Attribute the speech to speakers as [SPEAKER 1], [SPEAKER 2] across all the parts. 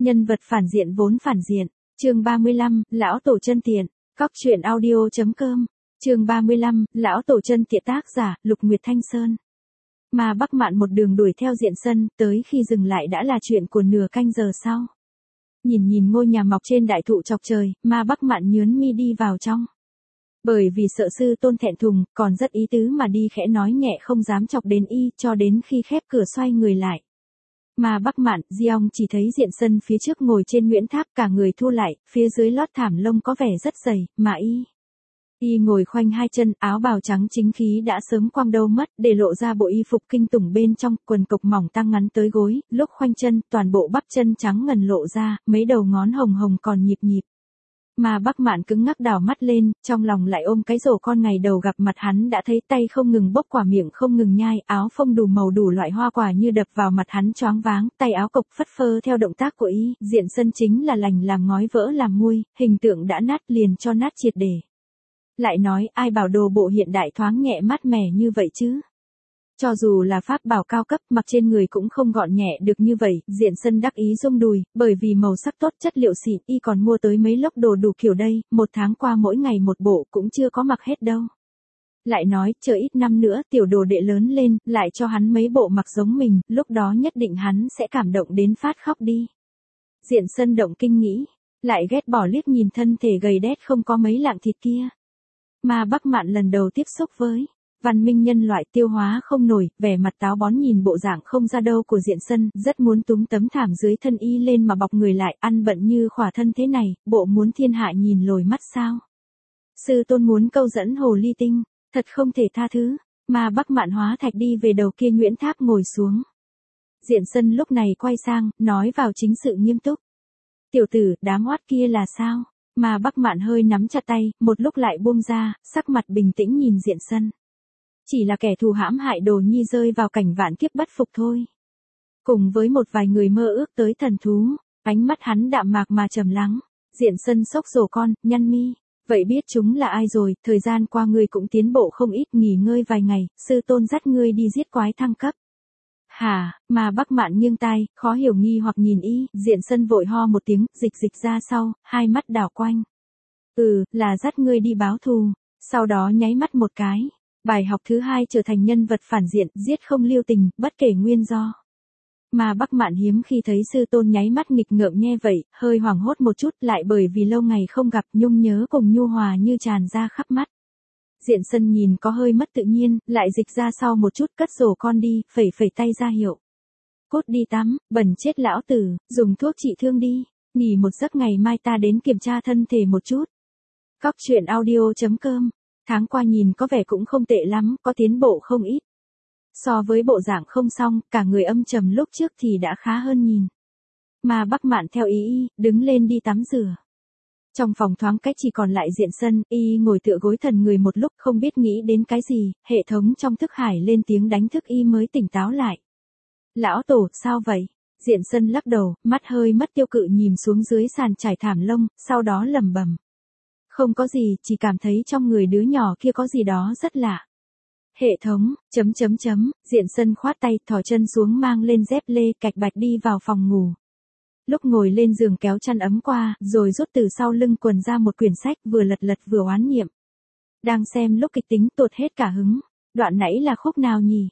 [SPEAKER 1] Nhân vật phản diện vốn phản diện. Chương 35, lão tổ chân tiện. Cóc truyện audio.com. Chương 35, lão tổ chân tiện, tác giả Lục Nguyệt Thanh Sơn. Mà Bắc Mạn một đường đuổi theo Diện Sân, tới khi dừng lại đã là chuyện của nửa canh giờ sau. Nhìn ngôi nhà mọc trên đại thụ chọc trời, mà Bắc Mạn nhớn mi đi vào trong. Bởi vì sợ sư tôn thẹn thùng, còn rất ý tứ mà đi khẽ nói nhẹ không dám chọc đến y, cho đến khi khép cửa xoay người lại. Mà Bắc Mạn, Diong chỉ thấy Diện Sân phía trước ngồi trên Nguyễn Tháp, cả người thu lại, phía dưới lót thảm lông có vẻ rất dày, mà y ngồi khoanh hai chân, áo bào trắng chính khí đã sớm quăng đâu mất, để lộ ra bộ y phục kinh tủng bên trong, quần cộc mỏng tăng ngắn tới gối, lúc khoanh chân, toàn bộ bắp chân trắng ngần lộ ra, mấy đầu ngón hồng hồng còn nhịp nhịp. Mà Bắc Mạn cứng ngắc đảo mắt lên, trong lòng lại ôm cái rổ con ngày đầu gặp mặt hắn đã thấy tay không ngừng bốc quả, miệng không ngừng nhai, áo phông đủ màu đủ loại hoa quả như đập vào mặt hắn choáng váng, tay áo cộc phất phơ theo động tác của y, Diện Sân chính là lành làm ngói vỡ làm muôi, hình tượng đã nát liền cho nát triệt để. Lại nói, ai bảo đồ bộ hiện đại thoáng nhẹ mát mẻ như vậy chứ? Cho dù là pháp bảo cao cấp, mặc trên người cũng không gọn nhẹ được như vậy, Diện Sân đắc ý rung đùi, bởi vì màu sắc tốt, chất liệu xịn, y còn mua tới mấy lốc đồ đủ kiểu đây, một tháng qua mỗi ngày một bộ cũng chưa có mặc hết đâu. Lại nói, chờ ít năm nữa, tiểu đồ đệ lớn lên, lại cho hắn mấy bộ mặc giống mình, lúc đó nhất định hắn sẽ cảm động đến phát khóc đi. Diện Sân động kinh nghĩ, lại ghét bỏ liếc nhìn thân thể gầy đét không có mấy lạng thịt kia. Mà Bắc Mạn lần đầu tiếp xúc với văn minh nhân loại, tiêu hóa không nổi, vẻ mặt táo bón nhìn bộ dạng không ra đâu của Diện Sân, rất muốn túm tấm thảm dưới thân y lên mà bọc người lại, ăn bận như khỏa thân thế này, bộ muốn thiên hạ nhìn lồi mắt sao? Sư tôn muốn câu dẫn hồ ly tinh, thật không thể tha thứ. Mà Bắc Mạn hóa thạch đi về đầu kia Nguyễn Tháp ngồi xuống. Diện Sân lúc này quay sang, nói vào chính sự nghiêm túc. Tiểu tử, đám oát kia là sao? Mà Bắc Mạn hơi nắm chặt tay, một lúc lại buông ra, sắc mặt bình tĩnh nhìn Diện Sân. Chỉ là kẻ thù hãm hại Đồ Nhi rơi vào cảnh vạn kiếp bất phục thôi. Cùng với một vài người mơ ước tới thần thú, ánh mắt hắn đạm mạc mà trầm lắng. Diện Sân xốc rổ con, nhăn mi. Vậy biết chúng là ai rồi, thời gian qua ngươi cũng tiến bộ không ít, nghỉ ngơi vài ngày, sư tôn dắt ngươi đi giết quái thăng cấp. Hả? Mà Bắc Mạn nghiêng tai, khó hiểu nghi hoặc nhìn y, Diện Sân vội ho một tiếng, dịch ra sau, hai mắt đảo quanh. Là dắt ngươi đi báo thù, sau đó nháy mắt một cái. Bài học thứ hai, trở thành nhân vật phản diện, giết không lưu tình, bất kể nguyên do. Mà Bắc Mạn hiếm khi thấy sư tôn nháy mắt nghịch ngợm nghe vậy, hơi hoảng hốt một chút, lại bởi vì lâu ngày không gặp, nhung nhớ cùng nhu hòa như tràn ra khắp mắt. Diện Sân nhìn có hơi mất tự nhiên, lại dịch ra sau một chút, cất rổ con đi, phẩy tay ra hiệu. Cốt đi tắm, bẩn chết lão tử, dùng thuốc trị thương đi, nghỉ một giấc, ngày mai ta đến kiểm tra thân thể một chút. Cóc truyện audio.com. Tháng qua nhìn có vẻ cũng không tệ lắm, có tiến bộ không ít. So với bộ dạng không xong, cả người âm trầm lúc trước thì đã khá hơn nhìn. Mà Bắc Mạn theo ý, đứng lên đi tắm rửa. Trong phòng thoáng cách chỉ còn lại Diện Sân, y ngồi tựa gối thần người một lúc không biết nghĩ đến cái gì, hệ thống trong thức hải lên tiếng đánh thức y mới tỉnh táo lại. Lão tổ, sao vậy? Diện Sân lắc đầu, mắt hơi mất tiêu cự nhìn xuống dưới sàn trải thảm lông, sau đó lẩm bẩm. Không có gì, chỉ cảm thấy trong người đứa nhỏ kia có gì đó rất lạ. Hệ thống, Diện Sân khoát tay, thò chân xuống mang lên dép lê, cạch bạch đi vào phòng ngủ. Lúc ngồi lên giường kéo chăn ấm qua, rồi rút từ sau lưng quần ra một quyển sách, vừa lật vừa oán niệm. Đang xem lúc kịch tính tụt hết cả hứng. Đoạn nãy là khúc nào nhỉ?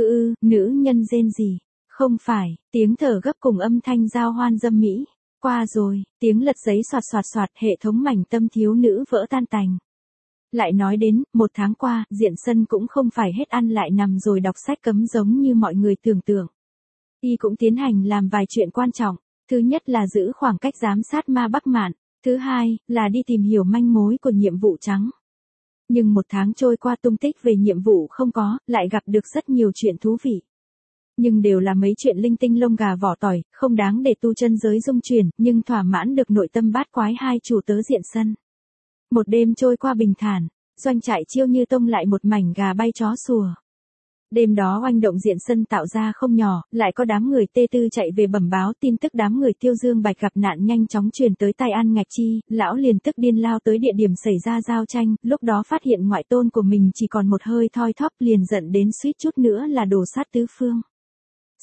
[SPEAKER 1] Nữ nhân rên gì? Không phải, tiếng thở gấp cùng âm thanh giao hoan dâm mỹ. Qua rồi, tiếng lật giấy soạt, hệ thống mảnh tâm thiếu nữ vỡ tan tành. Lại nói đến, một tháng qua, Diện Sân cũng không phải hết ăn lại nằm rồi đọc sách cấm giống như mọi người tưởng tượng. Y cũng tiến hành làm vài chuyện quan trọng. Thứ nhất là giữ khoảng cách giám sát ma Bắc Mạn. Thứ hai, là đi tìm hiểu manh mối của nhiệm vụ trắng. Nhưng một tháng trôi qua tung tích về nhiệm vụ không có, lại gặp được rất nhiều chuyện thú vị. Nhưng đều là mấy chuyện linh tinh lông gà vỏ tỏi, không đáng để tu chân giới dung chuyển, nhưng thỏa mãn được nội tâm bát quái hai chủ tớ Diện Sân. Một đêm trôi qua bình thản, doanh trại Chiêu Như Tông lại một mảnh gà bay chó sủa. Đêm đó oanh động Diện Sân tạo ra không nhỏ, lại có đám người tê tư chạy về bẩm báo tin tức đám người Tiêu Dương Bạch gặp nạn nhanh chóng truyền tới tai An Ngạch Chi, lão liền tức điên lao tới địa điểm xảy ra giao tranh, lúc đó phát hiện ngoại tôn của mình chỉ còn một hơi thoi thóp liền giận đến suýt chút nữa là đổ sát tứ phương.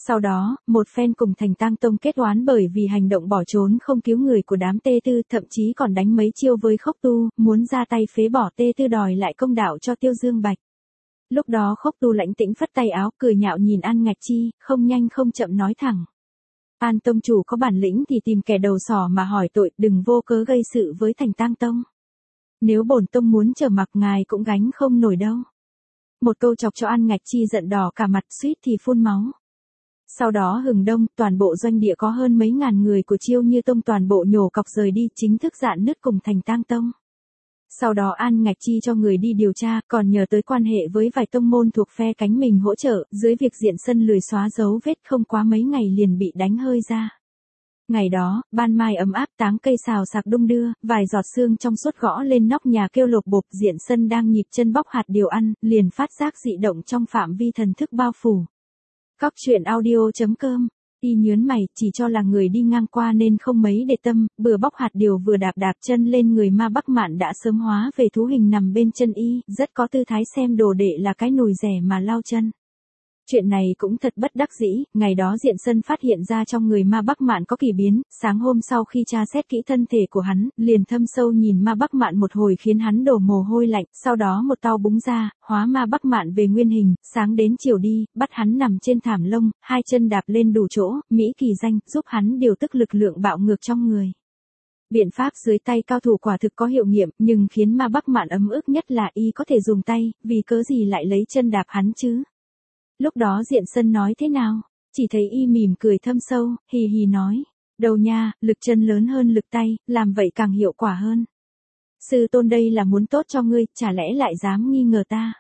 [SPEAKER 1] Sau đó, một phen cùng Thành Tang Tông kết oán bởi vì hành động bỏ trốn không cứu người của đám Tê Tư, thậm chí còn đánh mấy chiêu với Khốc Tu, muốn ra tay phế bỏ Tê Tư đòi lại công đạo cho Tiêu Dương Bạch. Lúc đó Khốc Tu lãnh tĩnh phất tay áo, cười nhạo nhìn An Ngạch Chi, không nhanh không chậm nói thẳng. An tông chủ có bản lĩnh thì tìm kẻ đầu sỏ mà hỏi tội, đừng vô cớ gây sự với Thành Tang Tông. Nếu bổn tông muốn trở mặc ngài cũng gánh không nổi đâu. Một câu chọc cho An Ngạch Chi giận đỏ cả mặt, suýt thì phun máu. Sau đó hừng đông, toàn bộ doanh địa có hơn mấy ngàn người của Chiêu Như Tông toàn bộ nhổ cọc rời đi, chính thức dạn nứt cùng Thành Tang Tông. Sau đó An Ngạch Chi cho người đi điều tra, còn nhờ tới quan hệ với vài tông môn thuộc phe cánh mình hỗ trợ, dưới việc Diện Sân lười xóa dấu vết không quá mấy ngày liền bị đánh hơi ra. Ngày đó, ban mai ấm áp, táng cây xào xạc đung đưa, vài giọt sương trong suốt gõ lên nóc nhà kêu lộp bộp, Diện Sân đang nhịp chân bóc hạt điều ăn, liền phát giác dị động trong phạm vi thần thức bao phủ. Cóc truyện audio.com. Y nhớn mày, chỉ cho là người đi ngang qua nên không mấy để tâm, vừa bóc hạt điều vừa đạp chân lên người Ma Bắc Mạn đã sớm hóa về thú hình nằm bên chân y, rất có tư thái xem đồ đệ là cái nồi rẻ mà lao chân. Chuyện này cũng thật bất đắc dĩ, ngày đó Diện Sân phát hiện ra trong người Ma Bắc Mạn có kỳ biến, sáng hôm sau khi tra xét kỹ thân thể của hắn, liền thâm sâu nhìn Ma Bắc Mạn một hồi khiến hắn đổ mồ hôi lạnh, sau đó một tao búng ra, hóa Ma Bắc Mạn về nguyên hình, sáng đến chiều đi, bắt hắn nằm trên thảm lông, hai chân đạp lên đủ chỗ, mỹ kỳ danh, giúp hắn điều tức lực lượng bạo ngược trong người. Biện pháp dưới tay cao thủ quả thực có hiệu nghiệm, nhưng khiến Ma Bắc Mạn ấm ức nhất là y có thể dùng tay, vì cớ gì lại lấy chân đạp hắn chứ? Lúc đó Diện Sân nói thế nào? Chỉ thấy y mỉm cười thâm sâu, hì hì nói. Đâu nha, lực chân lớn hơn lực tay, làm vậy càng hiệu quả hơn. Sư tôn đây là muốn tốt cho ngươi, chả lẽ lại dám nghi ngờ ta?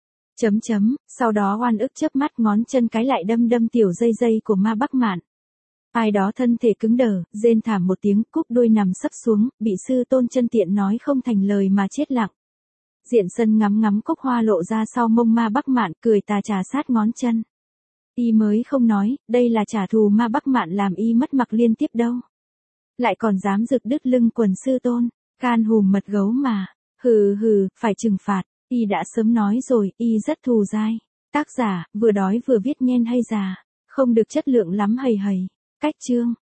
[SPEAKER 1] Sau đó oan ức chớp mắt ngón chân cái lại đâm tiểu dây của Ma Bắc Mạn. Ai đó thân thể cứng đờ, rên thảm một tiếng, cúp đuôi nằm sấp xuống, bị sư tôn chân tiện nói không thành lời mà chết lặng. Diện Sân ngắm cốc hoa lộ ra sau mông Ma Bắc Mạn, cười tà trà sát ngón chân. Y mới không nói, đây là trả thù Ma Bắc Mạn làm y mất mặc liên tiếp đâu. Lại còn dám rực đứt lưng quần sư tôn, can hùm mật gấu mà. Hừ, phải trừng phạt, y đã sớm nói rồi, y rất thù dai. Tác giả, vừa đói vừa viết nhen hay già, không được chất lượng lắm hầy. Cách chương.